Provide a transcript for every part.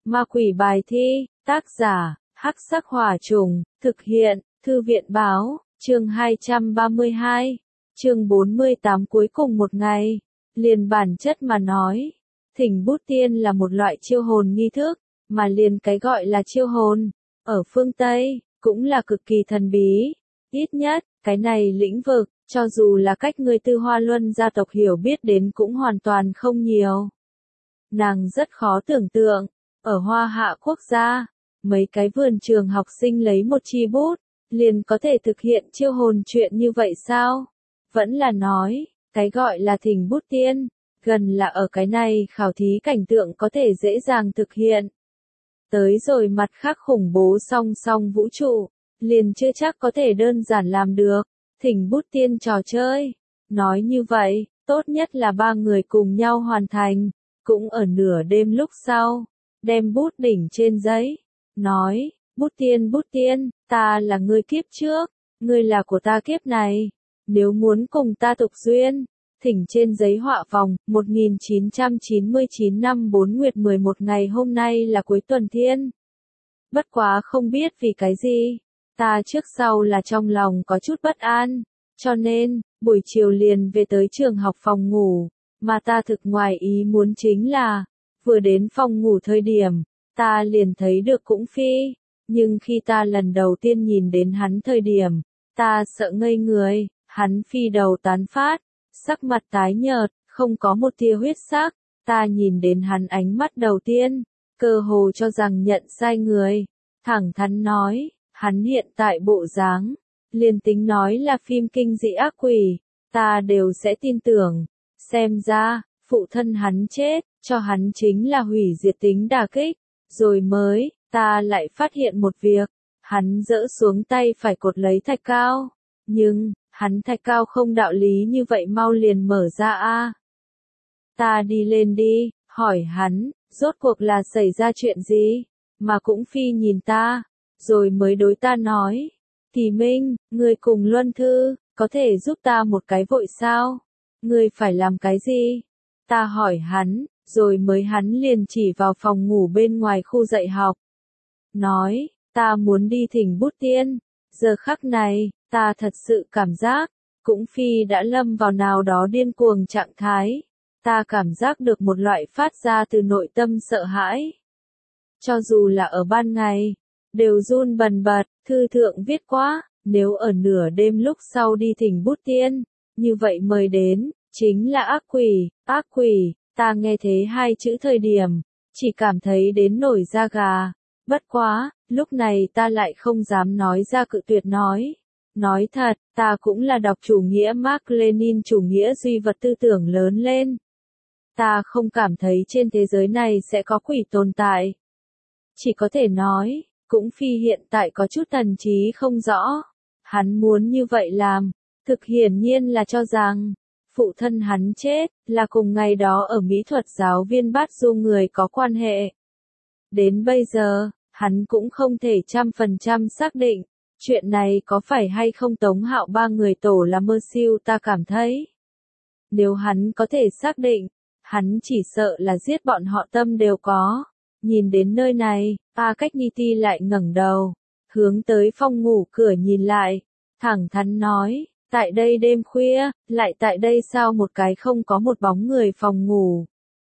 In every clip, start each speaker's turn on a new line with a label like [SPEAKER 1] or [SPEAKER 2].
[SPEAKER 1] Ma quỷ bài thi, tác giả, Hắc Sắc Hỏa Trùng, thực hiện, Thư viện báo, chương 232, chương 48 cuối cùng một ngày. Liền bản chất mà nói, thỉnh bút tiên là một loại chiêu hồn nghi thức, mà liền cái gọi là chiêu hồn, ở phương Tây, cũng là cực kỳ thần bí. Ít nhất, cái này lĩnh vực, cho dù là cách người Tư Hoa Luân gia tộc hiểu biết đến cũng hoàn toàn không nhiều. Nàng rất khó tưởng tượng, ở Hoa Hạ quốc gia, mấy cái vườn trường học sinh lấy một chi bút, liền có thể thực hiện chiêu hồn chuyện như vậy sao? Vẫn là nói, cái gọi là thỉnh bút tiên, gần là ở cái này khảo thí cảnh tượng có thể dễ dàng thực hiện. Tới rồi mặt khác khủng bố song song vũ trụ, liền chưa chắc có thể đơn giản làm được, thỉnh bút tiên trò chơi. Nói như vậy, tốt nhất là ba người cùng nhau hoàn thành, cũng ở nửa đêm lúc sau, đem bút đỉnh trên giấy, nói, bút tiên, ta là ngươi kiếp trước, ngươi là của ta kiếp này, nếu muốn cùng ta tục duyên, thỉnh trên giấy họa vòng, 1999 năm 4 nguyệt 11 ngày hôm nay là cuối tuần thiên. Bất quá không biết vì cái gì, ta trước sau là trong lòng có chút bất an, cho nên, buổi chiều liền về tới trường học phòng ngủ, mà ta thực ngoài ý muốn chính là, vừa đến phòng ngủ thời điểm, ta liền thấy được Cũng Phi, nhưng khi ta lần đầu tiên nhìn đến hắn thời điểm, ta sợ ngây người, hắn phi đầu tán phát, sắc mặt tái nhợt, không có một tia huyết sắc, ta nhìn đến hắn ánh mắt đầu tiên, cơ hồ cho rằng nhận sai người, thẳng thắn nói, hắn hiện tại bộ dáng, liền tính nói là phim kinh dị ác quỷ, ta đều sẽ tin tưởng, xem ra, phụ thân hắn chết, cho hắn chính là hủy diệt tính đả kích, rồi mới, ta lại phát hiện một việc, hắn dỡ xuống tay phải cột lấy thạch cao, nhưng, hắn thạch cao không đạo lý như vậy mau liền mở ra a. Ta đi lên đi, hỏi hắn, rốt cuộc là xảy ra chuyện gì, mà Cũng Phi nhìn ta, rồi mới đối ta nói, Kỳ Minh, ngươi cùng Luân Thư, có thể giúp ta một cái vội sao? Ngươi phải làm cái gì? Ta hỏi hắn, rồi mới hắn liền chỉ vào phòng ngủ bên ngoài khu dạy học. Nói, ta muốn đi thỉnh bút tiên. Giờ khắc này, ta thật sự cảm giác, Cũng Phi đã lâm vào nào đó điên cuồng trạng thái. Ta cảm giác được một loại phát ra từ nội tâm sợ hãi. Cho dù là ở ban ngày, đều run bần bật, thư thượng viết quá, nếu ở nửa đêm lúc sau đi thỉnh bút tiên, như vậy mời đến, chính là ác quỷ, ta nghe thế hai chữ thời điểm, chỉ cảm thấy đến nổi da gà, bất quá, lúc này ta lại không dám nói ra cự tuyệt nói. Nói thật, ta cũng là đọc chủ nghĩa Mác Lênin chủ nghĩa duy vật tư tưởng lớn lên. Ta không cảm thấy trên thế giới này sẽ có quỷ tồn tại. Chỉ có thể nói, Cũng Phi hiện tại có chút thần trí không rõ. Hắn muốn như vậy làm, thực hiển nhiên là cho rằng, phụ thân hắn chết, là cùng ngày đó ở mỹ thuật giáo viên Bát Du người có quan hệ. Đến bây giờ, hắn cũng không thể 100% xác định, chuyện này có phải hay không Tống Hạo ba người tổ là mơ siêu ta cảm thấy. Nếu hắn có thể xác định, hắn chỉ sợ là giết bọn họ tâm đều có. Nhìn đến nơi này, A Cách Ni Ti lại ngẩng đầu, hướng tới phòng ngủ cửa nhìn lại, thẳng thắn nói, tại đây đêm khuya, lại tại đây sao một cái không có một bóng người phòng ngủ.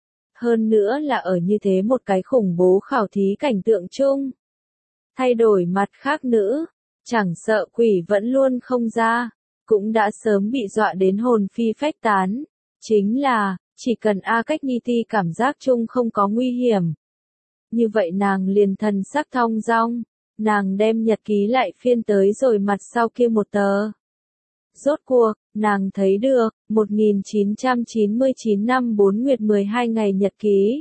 [SPEAKER 1] Hơn nữa là ở như thế một cái khủng bố khảo thí cảnh tượng chung. Thay đổi mặt khác nữ, chẳng sợ quỷ vẫn luôn không ra, cũng đã sớm bị dọa đến hồn phi phách tán. Chính là, chỉ cần A Cách Ni Ti cảm giác chung không có nguy hiểm. Như vậy nàng liền thần sắc thong dong, nàng đem nhật ký lại phiên tới rồi mặt sau kia một tờ. Rốt cuộc, nàng thấy được, 1999 năm 4 nguyệt 12 ngày nhật ký.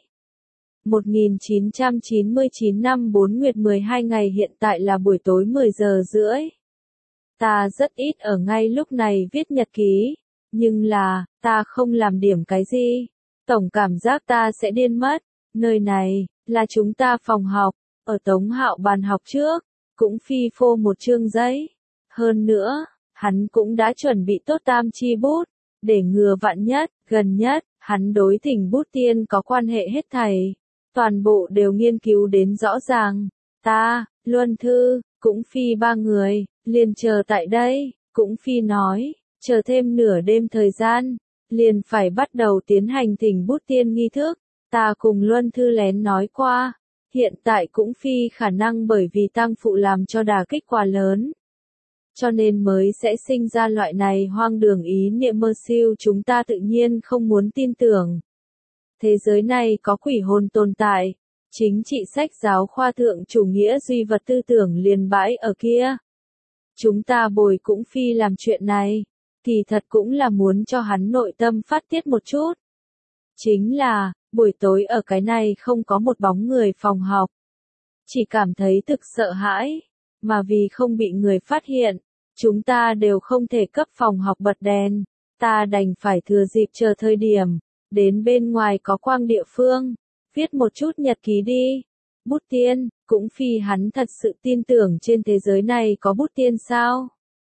[SPEAKER 1] 1999 năm 4 nguyệt 12 ngày hiện tại là buổi tối 10 giờ rưỡi. Ta rất ít ở ngay lúc này viết nhật ký, nhưng là, ta không làm điểm cái gì. Tổng cảm giác ta sẽ điên mất, nơi này, là chúng ta phòng học, ở Tống Hạo bàn học trước, Cũng Phi phô một chương giấy. Hơn nữa, hắn cũng đã chuẩn bị tốt tam chi bút, để ngừa vạn nhất, gần nhất, hắn đối thỉnh bút tiên có quan hệ hết thảy. toàn bộ đều nghiên cứu đến rõ ràng. Ta, Luân Thư, Cũng Phi ba người, liền chờ tại đây. Cũng Phi nói, chờ thêm nửa đêm thời gian, liền phải bắt đầu tiến hành thỉnh bút tiên nghi thức. Ta cùng Luân Thư lén nói qua, hiện tại Cũng Phi khả năng bởi vì tang phụ làm cho đả kích quá lớn, cho nên mới sẽ sinh ra loại này hoang đường ý niệm mơ siêu, chúng ta tự nhiên không muốn tin tưởng. Thế giới này có quỷ hồn tồn tại, chính trị sách giáo khoa thượng chủ nghĩa duy vật tư tưởng liền bãi ở kia. Chúng ta bồi Cũng Phi làm chuyện này, kỳ thật cũng là muốn cho hắn nội tâm phát tiết một chút. Chính là, buổi tối ở cái này không có một bóng người phòng học. Chỉ cảm thấy thực sợ hãi, mà vì không bị người phát hiện, chúng ta đều không thể cấp phòng học bật đèn. Ta đành phải thừa dịp chờ thời điểm, đến bên ngoài có quang địa phương, viết một chút nhật ký đi. Bút tiên, Cũng Phi hắn thật sự tin tưởng trên thế giới này có bút tiên sao?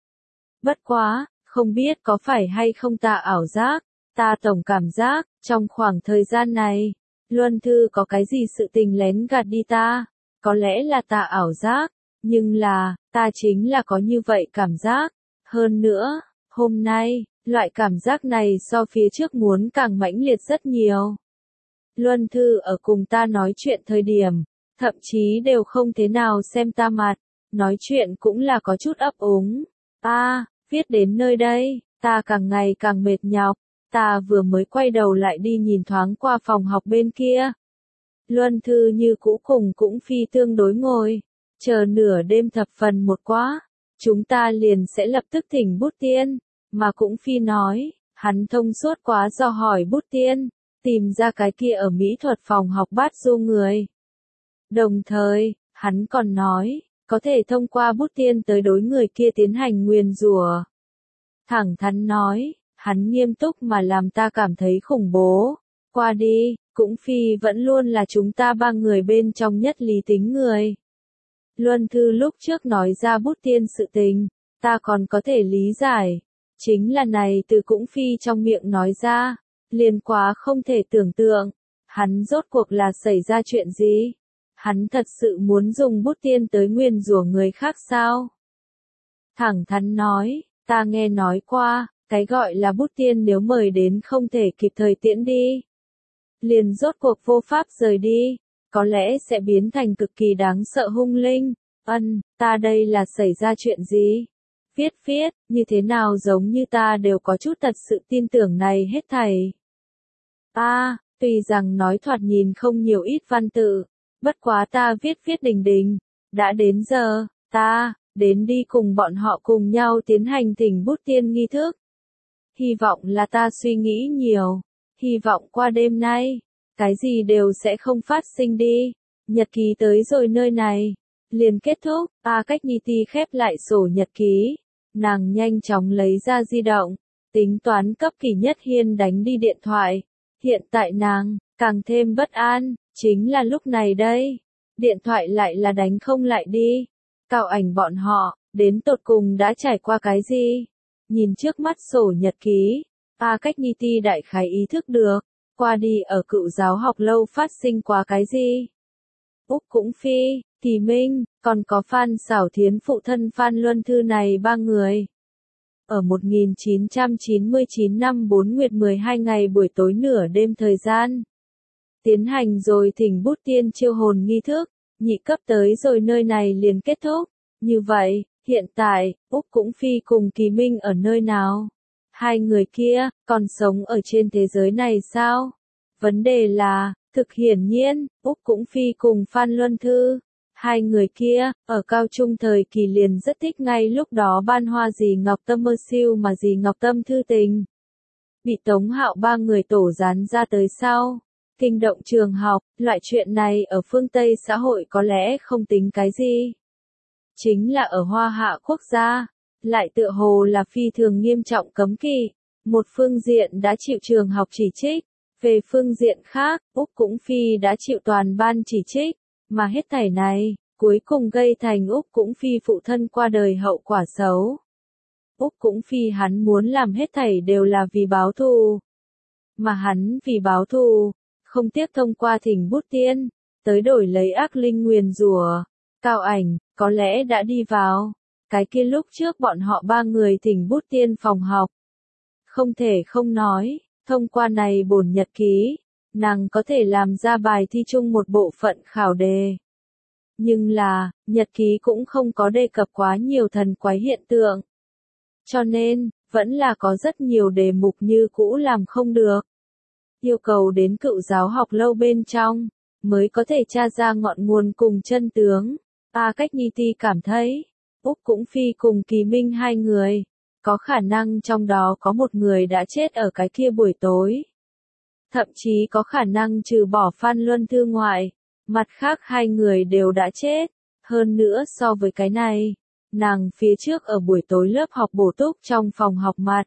[SPEAKER 1] Bất quá, không biết có phải hay không ta ảo giác, ta tổng cảm giác, trong khoảng thời gian này, Luân Thư có cái gì sự tình lén gạt đi ta, có lẽ là ta ảo giác, nhưng là, ta chính là có như vậy cảm giác. Hơn nữa, hôm nay, loại cảm giác này so phía trước muốn càng mãnh liệt rất nhiều. Luân Thư ở cùng ta nói chuyện thời điểm, thậm chí đều không thế nào xem ta mặt, nói chuyện cũng là có chút ấp úng. Viết đến nơi đây, ta càng ngày càng mệt nhọc, ta vừa mới quay đầu lại đi nhìn thoáng qua phòng học bên kia. Luân Thư như cũ cùng Cũng Phi tương đối ngồi, chờ nửa đêm thập phần một quá, chúng ta liền sẽ lập tức thỉnh bút tiên, mà Cũng Phi nói, hắn thông suốt quá do hỏi bút tiên, tìm ra cái kia ở mỹ thuật phòng học bát du người. Đồng thời, hắn còn nói, có thể thông qua bút tiên tới đối người kia tiến hành nguyền rủa. Thẳng thắn nói, hắn nghiêm túc mà làm ta cảm thấy khủng bố. Qua đi, Cũng Phi vẫn luôn là chúng ta ba người bên trong nhất lý tính người. Luân Thư lúc trước nói ra bút tiên sự tình, ta còn có thể lý giải. Chính là này từ Cũng Phi trong miệng nói ra, liền quá không thể tưởng tượng. Hắn rốt cuộc là xảy ra chuyện gì? Hắn thật sự muốn dùng bút tiên tới nguyền rủa người khác sao? Thẳng thắn nói, ta nghe nói qua, cái gọi là bút tiên nếu mời đến không thể kịp thời tiễn đi, liền rốt cuộc vô pháp rời đi, có lẽ sẽ biến thành cực kỳ đáng sợ hung linh. Ta đây là xảy ra chuyện gì? Viết, như thế nào giống như ta đều có chút thật sự tin tưởng này hết thảy. Tuy rằng nói thoạt nhìn không nhiều ít văn tự, bất quá ta viết đình đình, đã đến giờ, ta, đến đi cùng bọn họ cùng nhau tiến hành thỉnh bút tiên nghi thức. Hy vọng là ta suy nghĩ nhiều, hy vọng qua đêm nay, cái gì đều sẽ không phát sinh đi. Nhật ký tới rồi nơi này, liền kết thúc, Cách Nhi Ti khép lại sổ nhật ký, nàng nhanh chóng lấy ra di động, tính toán cấp Kỳ Nhất Hiên đánh đi điện thoại. Hiện tại nàng, càng thêm bất an, chính là lúc này đây, điện thoại lại là đánh không lại đi. Cao Ảnh bọn họ, đến tột cùng đã trải qua cái gì? Nhìn trước mắt sổ nhật ký, Cách Nhi Ti đại khái ý thức được, qua đi ở Cựu Giáo học lâu phát sinh qua cái gì? Úc Cũng Phi, Kỳ Minh, còn có Phan Xảo Thiến phụ thân Phan Luân Thư này ba người. Ở 1999 năm 4 nguyệt 12 ngày buổi tối nửa đêm thời gian, tiến hành rồi thỉnh bút tiên chiêu hồn nghi thức, nhị cấp tới rồi nơi này liền kết thúc. Như vậy, hiện tại, Úc Cũng Phi cùng Kỳ Minh ở nơi nào? Hai người kia, còn sống ở trên thế giới này sao? Vấn đề là, thực hiển nhiên, Úc Cũng Phi cùng Phan Luân Thư, hai người kia, ở cao trung thời kỳ liền rất thích ngay lúc đó ban hoa dì Ngọc Tâm mơ siêu mà dì Ngọc Tâm thư tình. Bị Tống Hạo ba người tổ dán ra tới sau, kinh động trường học, loại chuyện này ở phương Tây xã hội có lẽ không tính cái gì. Chính là ở Hoa Hạ quốc gia, lại tựa hồ là phi thường nghiêm trọng cấm kỵ, một phương diện đã chịu trường học chỉ trích, về phương diện khác, Úc Cũng Phi đã chịu toàn ban chỉ trích, mà hết thảy này, cuối cùng gây thành Úc Cũng Phi phụ thân qua đời hậu quả xấu. Úc Cũng Phi hắn muốn làm hết thảy đều là vì báo thù. Mà hắn vì báo thù, không tiếc thông qua thỉnh bút tiên, tới đổi lấy ác linh nguyền rủa. Cao Ảnh, có lẽ đã đi vào. Cái kia lúc trước bọn họ 3 người thỉnh bút tiên phòng học. Không thể không nói, thông qua này bổn nhật ký, nàng có thể làm ra bài thi chung một bộ phận khảo đề. Nhưng là, nhật ký cũng không có đề cập quá nhiều thần quái hiện tượng. Cho nên, vẫn là có rất nhiều đề mục như cũ làm không được. Yêu cầu đến cựu giáo học lâu bên trong, mới có thể tra ra ngọn nguồn cùng chân tướng. Cách Nhi Ti cảm thấy, Úc Cũng Phi cùng Kỳ Minh 2 người, có khả năng trong đó có một người đã chết ở cái kia buổi tối. Thậm chí có khả năng trừ bỏ Phan Luân Thư ngoại, mặt khác 2 người đều đã chết. Hơn nữa so với cái này, nàng phía trước ở buổi tối lớp học bổ túc trong phòng học mặt,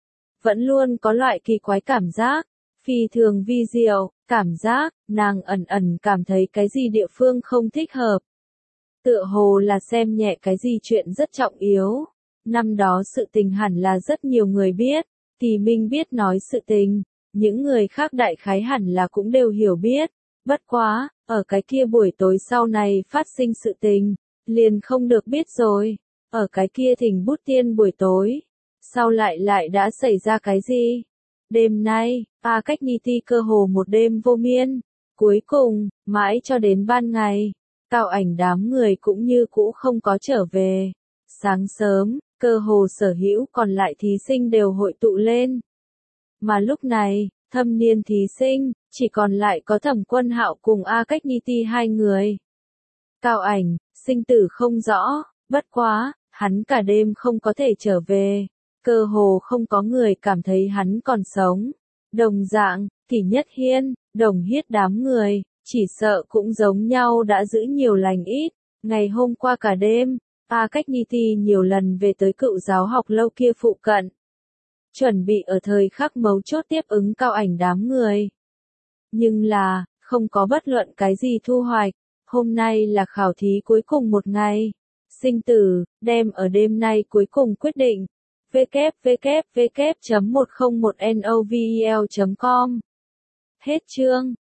[SPEAKER 1] vẫn luôn có loại kỳ quái cảm giác, phi thường vi diệu, cảm giác, nàng ẩn ẩn cảm thấy cái gì địa phương không thích hợp. Tựa hồ là xem nhẹ cái gì chuyện rất trọng yếu. Năm đó sự tình hẳn là rất nhiều người biết, Kỳ Minh biết nói sự tình, những người khác đại khái hẳn là cũng đều hiểu biết. Bất quá, ở cái kia buổi tối sau này phát sinh sự tình, liền không được biết rồi. Ở cái kia thỉnh bút tiên buổi tối, sau lại đã xảy ra cái gì? Đêm nay, Cách Nhi Ti cơ hồ một đêm vô miên. Cuối cùng, mãi cho đến ban ngày, Cao Ảnh đám người cũng như cũ không có trở về. Sáng sớm, cơ hồ sở hữu còn lại thí sinh đều hội tụ lên. Mà lúc này, thâm niên thí sinh, chỉ còn lại có Thẩm Quân Hạo cùng Cách Nhi Ti 2 người. Cao Ảnh, sinh tử không rõ, bất quá, hắn cả đêm không có thể trở về. Cơ hồ không có người cảm thấy hắn còn sống. Đồng dạng, Kỷ Nhất Hiên, Đồng Hiết đám người, chỉ sợ cũng giống nhau đã giữ nhiều lành ít. Ngày hôm qua cả đêm, Cách Nhi Ti nhiều lần về tới cựu giáo học lâu kia phụ cận. Chuẩn bị ở thời khắc mấu chốt tiếp ứng Cao Ảnh đám người. Nhưng là, không có bất luận cái gì thu hoạch. Hôm nay là khảo thí cuối cùng một ngày. Sinh tử, đem ở đêm nay cuối cùng quyết định. www.101novel.com Hết chương.